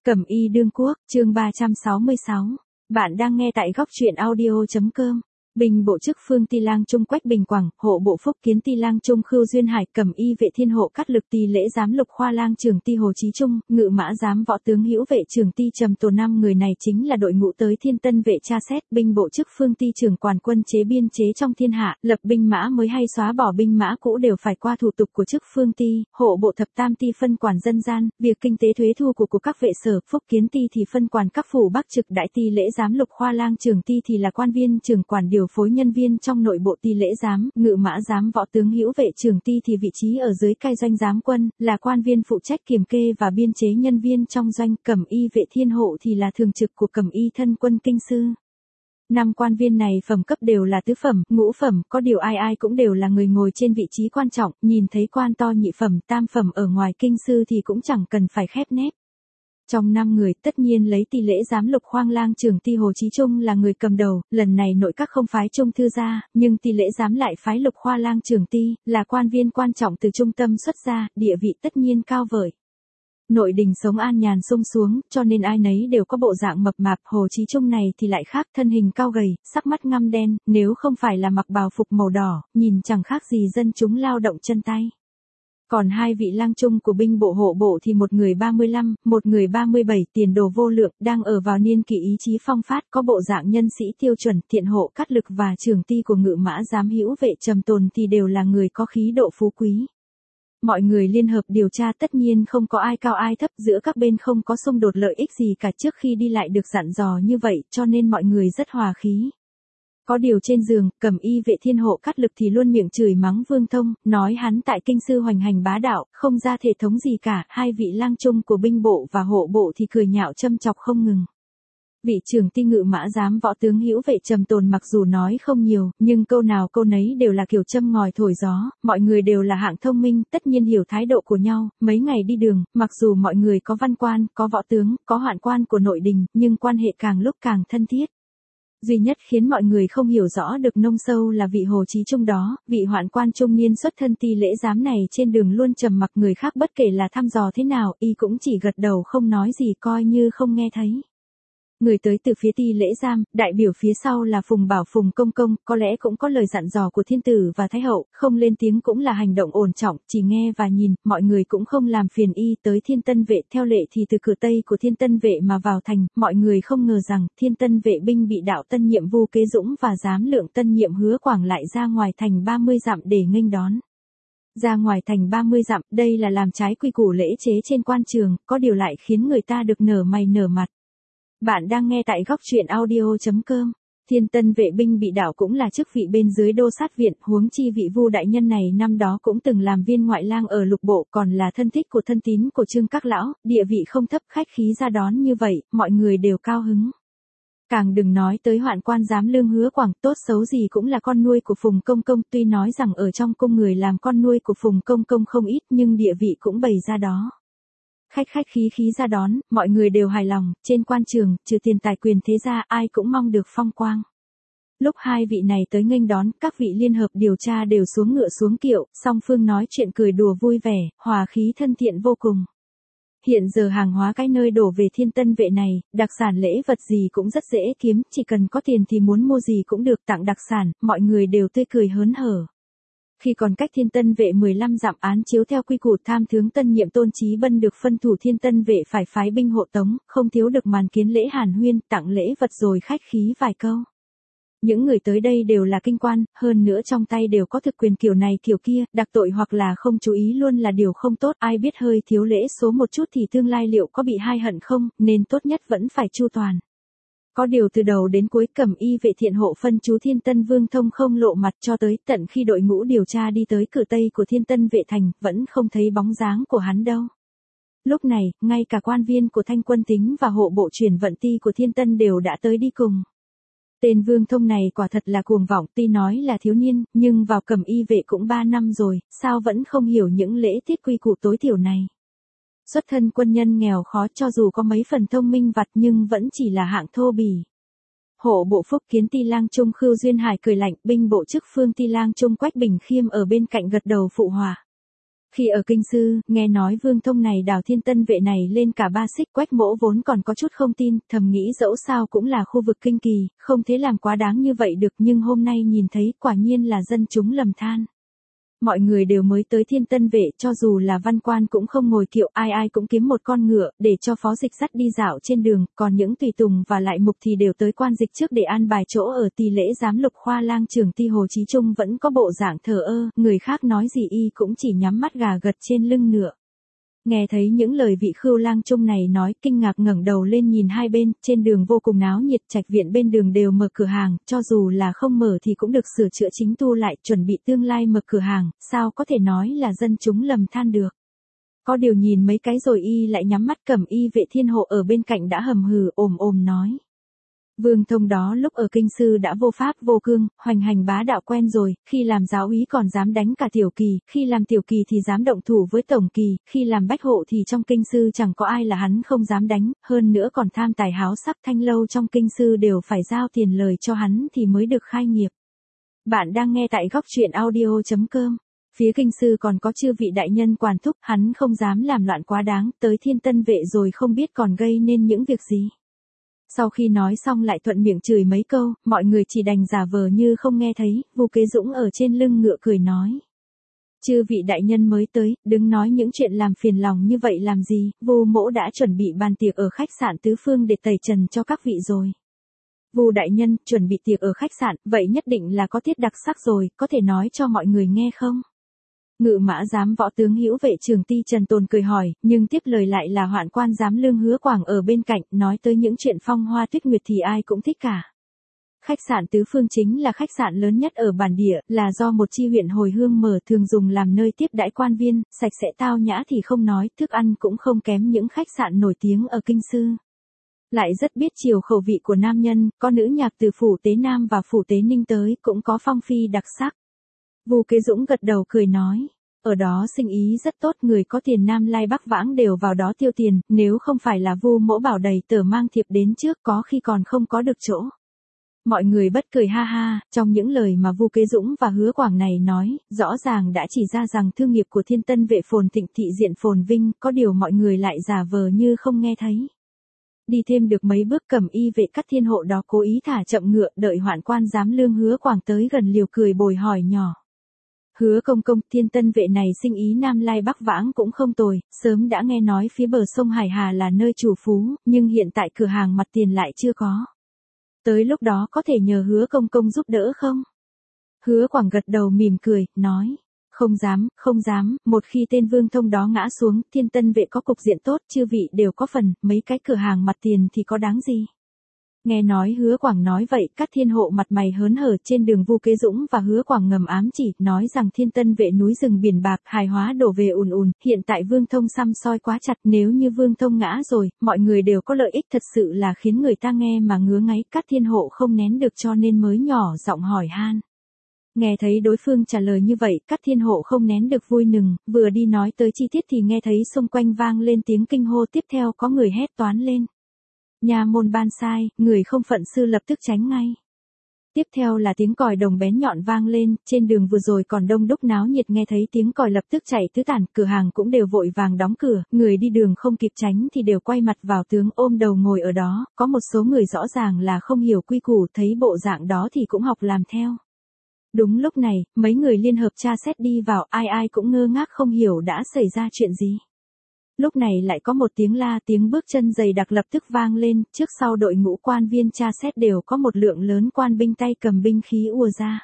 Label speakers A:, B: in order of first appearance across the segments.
A: Cẩm y đương quốc, chương 366. Bạn đang nghe tại góc truyện audio.com. Bình bộ chức Phương Ti Lang Trung Quách Bình Quảng, hộ bộ Phúc Kiến Ti Lang Trung Khưu Duyên Hải, Cẩm y vệ thiên hộ Cát Lực Ti lễ giám Lục Khoa Lang Trường Ti Hồ Chí Trung, ngự mã giám võ tướng Hữu vệ Trường Ti Trầm Tổ. 5 người này chính là đội ngũ tới Thiên Tân vệ tra xét. Binh bộ chức Phương Ti trưởng quản quân chế biên chế trong thiên hạ, lập binh mã mới hay xóa bỏ binh mã cũ đều phải qua thủ tục của chức Phương Ti. Hộ bộ thập tam ti phân quản dân gian, việc kinh tế thuế thu của các vệ sở. Phúc Kiến Ti thì phân quản các phủ Bắc trực đại ti lễ giám Lục Khoa Lang Trường Ti thì là quan viên trưởng quản điều phối nhân viên trong nội bộ ti lễ giám. Ngự mã giám võ tướng Hữu vệ Trường Ti thì vị trí ở dưới cai doanh giám quân, là quan viên phụ trách kiểm kê và biên chế nhân viên trong doanh. Cẩm y vệ thiên hộ thì là thường trực của Cẩm y thân quân kinh sư. 5 quan viên này phẩm cấp đều là tứ phẩm, ngũ phẩm, có điều ai ai cũng đều là người ngồi trên vị trí quan trọng, nhìn thấy quan to nhị phẩm, tam phẩm ở ngoài kinh sư thì cũng chẳng cần phải khép nép. Trong 5 người, tất nhiên lấy ti lễ giám Lục Khoa Lang Trường Ti Hồ Chí Trung là người cầm đầu, lần này nội các không phái Trung thư ra, nhưng ti lễ giám lại phái Lục Khoa Lang Trường Ti, là quan viên quan trọng từ trung tâm xuất ra, địa vị tất nhiên cao vời. Nội đình sống an nhàn sung xuống, cho nên ai nấy đều có bộ dạng mập mạp. Hồ Chí Trung này thì lại khác, thân hình cao gầy, sắc mắt ngăm đen, nếu không phải là mặc bào phục màu đỏ, nhìn chẳng khác gì dân chúng lao động chân tay. Còn 2 vị lang trung của binh bộ hộ bộ thì một người 35, một người 37, tiền đồ vô lượng, đang ở vào niên kỷ ý chí phong phát, có bộ dạng nhân sĩ tiêu chuẩn. Thiện hộ Cát Lực và Trường Ti của ngự mã giám Hữu vệ Trầm Tồn thì đều là người có khí độ phú quý. Mọi người liên hợp điều tra, tất nhiên không có ai cao ai thấp, giữa các bên không có xung đột lợi ích gì cả. Trước khi đi lại được dặn dò như vậy, cho nên mọi người rất hòa khí. Có điều trên giường, Cẩm y vệ thiên hộ Cát Lực thì luôn miệng chửi mắng Vương Thông, nói hắn tại kinh sư hoành hành bá đạo, không ra thể thống gì cả. 2 vị lang trung của binh bộ và hộ bộ thì cười nhạo châm chọc không ngừng. Vị Trường Ti ngự mã giám võ tướng Hữu vệ Trầm Tồn mặc dù nói không nhiều, nhưng câu nào câu nấy đều là kiểu châm ngòi thổi gió. Mọi người đều là hạng thông minh, tất nhiên hiểu thái độ của nhau. Mấy ngày đi đường, mặc dù mọi người có văn quan, có võ tướng, có hoạn quan của nội đình, nhưng quan hệ càng lúc càng thân thiết. Duy nhất khiến mọi người không hiểu rõ được nông sâu là vị Hồ Chí Trung đó. Vị hoạn quan trung niên xuất thân ti lễ giám này trên đường luôn trầm mặc, người khác bất kể là thăm dò thế nào, y cũng chỉ gật đầu không nói gì, coi như không nghe thấy. Người tới từ phía ti lễ giám, đại biểu phía sau là Phùng Bảo Phùng Công Công, có lẽ cũng có lời dặn dò của thiên tử và thái hậu, không lên tiếng cũng là hành động ổn trọng, chỉ nghe và nhìn. Mọi người cũng không làm phiền y. Tới Thiên Tân vệ, theo lệ thì từ cửa tây của Thiên Tân vệ mà vào thành. Mọi người không ngờ rằng Thiên Tân vệ binh bị đạo tân nhiệm Vu Kế Dũng và giám lượng tân nhiệm Hứa Quảng lại ra ngoài thành 30 dặm để nghênh đón. Ra ngoài thành 30 dặm, đây là làm trái quy củ lễ chế trên quan trường, có điều lại khiến người ta được nở mày nở mặt. Bạn đang nghe tại góc truyện audio.com. Thiên Tân vệ binh bị đảo cũng là chức vị bên dưới đô sát viện, huống chi vị Vu đại nhân này năm đó cũng từng làm viên ngoại lang ở lục bộ, còn là thân thích của thân tín của Trương các lão, địa vị không thấp, khách khí ra đón như vậy, mọi người đều cao hứng. Càng đừng nói tới hoạn quan giám lương Hứa Quảng, tốt xấu gì cũng là con nuôi của Phùng Công Công, tuy nói rằng ở trong cung người làm con nuôi của Phùng Công Công không ít, nhưng địa vị cũng bày ra đó. Khách khí ra đón, mọi người đều hài lòng. Trên quan trường, trừ tiền tài quyền thế gia, ai cũng mong được phong quang. Lúc 2 vị này tới nghênh đón, các vị liên hợp điều tra đều xuống ngựa xuống kiệu, song phương nói chuyện cười đùa vui vẻ, hòa khí thân thiện vô cùng. Hiện giờ hàng hóa cái nơi đổ về Thiên Tân vệ này, đặc sản lễ vật gì cũng rất dễ kiếm, chỉ cần có tiền thì muốn mua gì cũng được, tặng đặc sản, mọi người đều tươi cười hớn hở. Khi còn cách Thiên Tân vệ 15 dặm, án chiếu theo quy củ tham tướng tân nhiệm Tôn Chí Bân được phân thủ Thiên Tân vệ phải phái binh hộ tống, không thiếu được màn kiến lễ hàn huyên, tặng lễ vật rồi khách khí vài câu. Những người tới đây đều là kinh quan, hơn nữa trong tay đều có thực quyền kiểu này kiểu kia, đặc tội hoặc là không chú ý luôn là điều không tốt. Ai biết hơi thiếu lễ số một chút thì tương lai liệu có bị hai hận không, nên tốt nhất vẫn phải chu toàn. Có điều từ đầu đến cuối Cẩm y vệ thiện hộ phân chú Thiên Tân Vương Thông không lộ mặt, cho tới tận khi đội ngũ điều tra đi tới cửa tây của Thiên Tân vệ thành, vẫn không thấy bóng dáng của hắn đâu. Lúc này, ngay cả quan viên của Thanh Quân Tính và hộ bộ chuyển vận ti của Thiên Tân đều đã tới đi cùng. Tên Vương Thông này quả thật là cuồng vọng, tuy nói là thiếu niên, nhưng vào Cẩm y vệ cũng 3 năm rồi, sao vẫn không hiểu những lễ tiết quy củ tối thiểu này. Xuất thân quân nhân nghèo khó, cho dù có mấy phần thông minh vặt nhưng vẫn chỉ là hạng thô bỉ. Hộ bộ Phúc Kiến Ti Lang Trung Khưu Duyên Hải cười lạnh, binh bộ chức Phương Ti Lang Trung Quách Bình Khiêm ở bên cạnh gật đầu phụ họa. Khi ở kinh sư, nghe nói Vương Thông này đào Thiên Tân Vệ này lên cả 3 xích, Quách Mỗ vốn còn có chút không tin, thầm nghĩ dẫu sao cũng là khu vực kinh kỳ, không thể làm quá đáng như vậy được, nhưng hôm nay nhìn thấy quả nhiên là dân chúng lầm than. Mọi người đều mới tới Thiên Tân Vệ, cho dù là văn quan cũng không ngồi kiệu, ai ai cũng kiếm một con ngựa, để cho phó dịch dắt đi dạo trên đường, còn những tùy tùng và lại mục thì đều tới quan dịch trước để an bài chỗ ở. Tỳ lễ giám lục khoa lang trưởng ty Hồ Chí Trung vẫn có bộ dạng thờ ơ, người khác nói gì y cũng chỉ nhắm mắt gà gật trên lưng ngựa. Nghe thấy những lời vị Khưu Lang Trung này nói, kinh ngạc ngẩng đầu lên nhìn hai bên, trên đường vô cùng náo nhiệt, trạch viện bên đường đều mở cửa hàng, cho dù là không mở thì cũng được sửa chữa chính tu lại, chuẩn bị tương lai mở cửa hàng, sao có thể nói là dân chúng lầm than được. Có điều nhìn mấy cái rồi y lại nhắm mắt. Cẩm y vệ thiên hộ ở bên cạnh đã hầm hừ ồm nói. Vương Thông đó lúc ở kinh sư đã vô pháp vô cương, hoành hành bá đạo quen rồi, khi làm giáo úy còn dám đánh cả tiểu kỳ, khi làm tiểu kỳ thì dám động thủ với tổng kỳ, khi làm bách hộ thì trong kinh sư chẳng có ai là hắn không dám đánh, hơn nữa còn tham tài háo sắc, thanh lâu trong kinh sư đều phải giao tiền lời cho hắn thì mới được khai nghiệp. Bạn đang nghe tại góc truyện audio.com. Phía kinh sư còn có chư vị đại nhân quản thúc, hắn không dám làm loạn quá đáng, tới Thiên Tân Vệ rồi không biết còn gây nên những việc gì. Sau khi nói xong lại thuận miệng chửi mấy câu, mọi người chỉ đành giả vờ như không nghe thấy. Vu Kế Dũng ở trên lưng ngựa cười nói. Chư vị đại nhân mới tới, đừng nói những chuyện làm phiền lòng như vậy làm gì, Vu mỗ đã chuẩn bị bàn tiệc ở khách sạn Tứ Phương để tẩy trần cho các vị rồi. Vu đại nhân, chuẩn bị tiệc ở khách sạn, vậy nhất định là có tiết đặc sắc rồi, có thể nói cho mọi người nghe không? Ngự mã giám võ tướng hữu vệ trưởng ty Trần Tồn cười hỏi, nhưng tiếp lời lại là hoạn quan giám Lương Hứa Quảng ở bên cạnh, nói tới những chuyện phong hoa tuyết nguyệt thì ai cũng thích cả. Khách sạn Tứ Phương chính là khách sạn lớn nhất ở bản địa, là do một chi huyện hồi hương mở, thường dùng làm nơi tiếp đãi quan viên, sạch sẽ tao nhã thì không nói, thức ăn cũng không kém những khách sạn nổi tiếng ở kinh sư. Lại rất biết chiều khẩu vị của nam nhân, có nữ nhạc từ phủ Tế Nam và phủ Tế Ninh tới, cũng có phong phi đặc sắc. Vu Kế Dũng gật đầu cười nói, ở đó sinh ý rất tốt, người có tiền Nam Lai Bắc vãng đều vào đó tiêu tiền, nếu không phải là Vu mỗ bảo đầy tờ mang thiệp đến trước có khi còn không có được chỗ. Mọi người bất cười ha ha, trong những lời mà Vu Kế Dũng và Hứa Quảng này nói, rõ ràng đã chỉ ra rằng thương nghiệp của Thiên Tân Vệ phồn thịnh, thị diện phồn vinh, có điều mọi người lại giả vờ như không nghe thấy. Đi thêm được mấy bước, Cẩm y vệ Cát Thiên hộ đó cố ý thả chậm ngựa, đợi hoạn quan giám Lương Hứa Quảng tới gần liều cười bồi hỏi nhỏ. Hứa công công, Thiên Tân Vệ này sinh ý Nam Lai Bắc vãng cũng không tồi, sớm đã nghe nói phía bờ sông Hải Hà là nơi chủ phú, nhưng hiện tại cửa hàng mặt tiền lại chưa có. Tới lúc đó có thể nhờ Hứa công công giúp đỡ không? Hứa Quảng gật đầu mỉm cười, nói. Không dám, một khi tên Vương Thông đó ngã xuống, Thiên Tân Vệ có cục diện tốt, chư vị đều có phần, mấy cái cửa hàng mặt tiền thì có đáng gì. Nghe nói Hứa Quảng nói vậy, Cát Thiên hộ mặt mày hớn hở. Trên đường Vu Kế Dũng và Hứa Quảng ngầm ám chỉ, nói rằng Thiên Tân Vệ núi rừng biển bạc, hài hóa đổ về ùn ùn, hiện tại Vương Thông săm soi quá chặt, nếu như Vương Thông ngã rồi, mọi người đều có lợi ích, thật sự là khiến người ta nghe mà ngứa ngáy. Cát Thiên hộ không nén được cho nên mới nhỏ giọng hỏi han. Nghe thấy đối phương trả lời như vậy, Cát Thiên hộ không nén được vui mừng, vừa đi nói tới chi tiết thì nghe thấy xung quanh vang lên tiếng kinh hô, tiếp theo có người hét toán lên. Nha môn ban sai, người không phận sư lập tức tránh ngay. Tiếp theo là tiếng còi đồng bén nhọn vang lên, trên đường vừa rồi còn đông đúc náo nhiệt, nghe thấy tiếng còi lập tức chạy tứ tản, cửa hàng cũng đều vội vàng đóng cửa, người đi đường không kịp tránh thì đều quay mặt vào tướng ôm đầu ngồi ở đó, có một số người rõ ràng là không hiểu quy củ, thấy bộ dạng đó thì cũng học làm theo. Đúng lúc này, mấy người liên hợp tra xét đi vào, ai ai cũng ngơ ngác không hiểu đã xảy ra chuyện gì. Lúc này lại có một tiếng la, tiếng bước chân dày đặc lập tức vang lên, trước sau đội ngũ quan viên tra xét đều có một lượng lớn quan binh tay cầm binh khí ùa ra.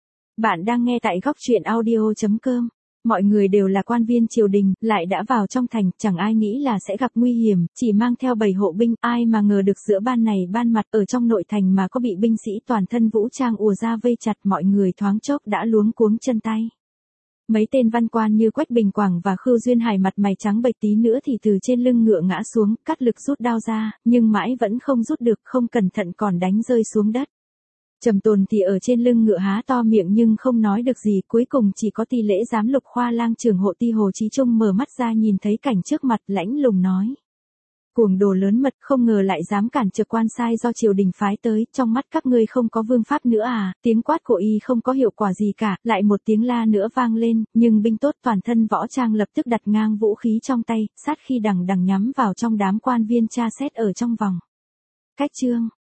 A: Bạn đang nghe tại góc truyện audio.com. Mọi người đều là quan viên triều đình, lại đã vào trong thành, chẳng ai nghĩ là sẽ gặp nguy hiểm, chỉ mang theo 7 hộ binh, ai mà ngờ được giữa ban này ban mặt ở trong nội thành mà có bị binh sĩ toàn thân vũ trang ùa ra vây chặt, mọi người thoáng chốc đã luống cuống chân tay. Mấy tên văn quan như Quách Bình Quảng và Khưu Duyên Hải mặt mày trắng bệch, tí nữa thì từ trên lưng ngựa ngã xuống, cắt lực rút đao ra, nhưng mãi vẫn không rút được, không cẩn thận còn đánh rơi xuống đất. Trầm Tồn thì ở trên lưng ngựa há to miệng nhưng không nói được gì, cuối cùng chỉ có ty lễ giám lục khoa lang trưởng hộ ty Hồ Chí Trung mở mắt ra nhìn thấy cảnh trước mặt, lãnh lùng nói. Cuồng đồ lớn mật, không ngờ lại dám cản trở quan sai do triều đình phái tới, trong mắt các ngươi không có vương pháp nữa à? Tiếng quát của y không có hiệu quả gì cả, lại một tiếng la nữa vang lên, nhưng binh tốt toàn thân võ trang lập tức đặt ngang vũ khí trong tay, sát khi đằng đằng nhắm vào trong đám quan viên tra xét ở trong vòng. Cách chương